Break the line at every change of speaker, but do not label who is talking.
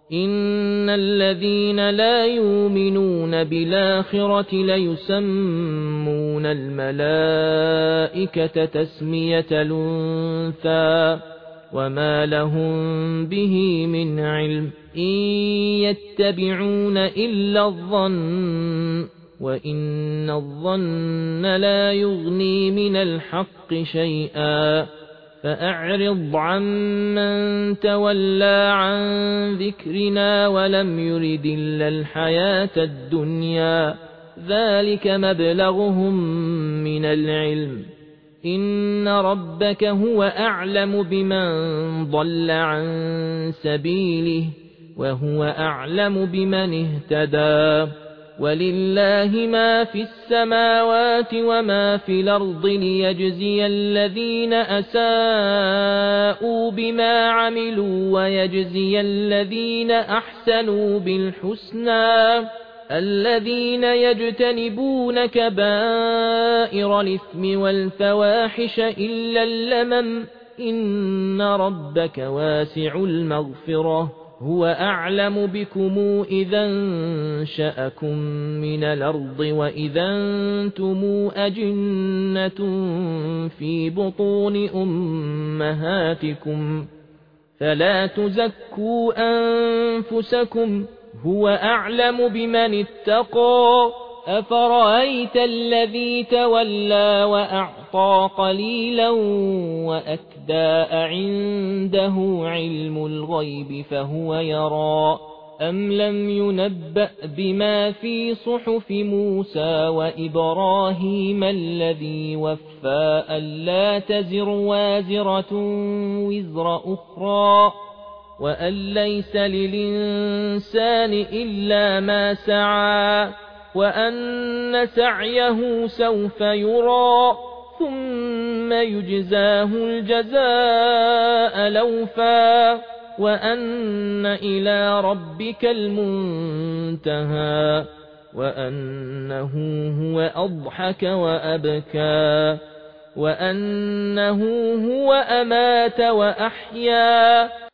إن الذين لا يؤمنون بالآخرة ليسمون الملائكة تسمية الأنثى وما لهم به من علم إن يتبعون إلا الظن وإن الظن لا يغني من الحق شيئا فأعرض عمن تولى عن ذكرنا ولم يرد إلا الحياة الدنيا ذلك مبلغهم من العلم إن ربك هو أعلم بمن ضل عن سبيله وهو أعلم بمن اهتدى ولله ما في السماوات وما في الأرض ليجزي الذين أساءوا بما عملوا ويجزي الذين أحسنوا بالحسنى الذين يجتنبون كبائر الإثم والفواحش إلا اللمم إن ربك واسع المغفرة هو أعلم بكم إذا انشأكم من الأرض وإذا أنتم أجنة في بطون أمهاتكم فلا تزكوا أنفسكم هو أعلم بمن اتقى أفرأيت الذي تولى وأعطى قليلا وأكدى عنده علم الغيب فهو يرى أم لم ينبأ بما في صحف موسى وإبراهيم الذي وفى ألا تزر وازرة وزر أخرى وأن ليس للإنسان إلا ما سعى وأن سعيه سوف يرى ثم يجزاه الجزاء الأوفى وأن إلى ربك المنتهى وأنه هو أضحك وأبكى وأنه هو أمات وأحيا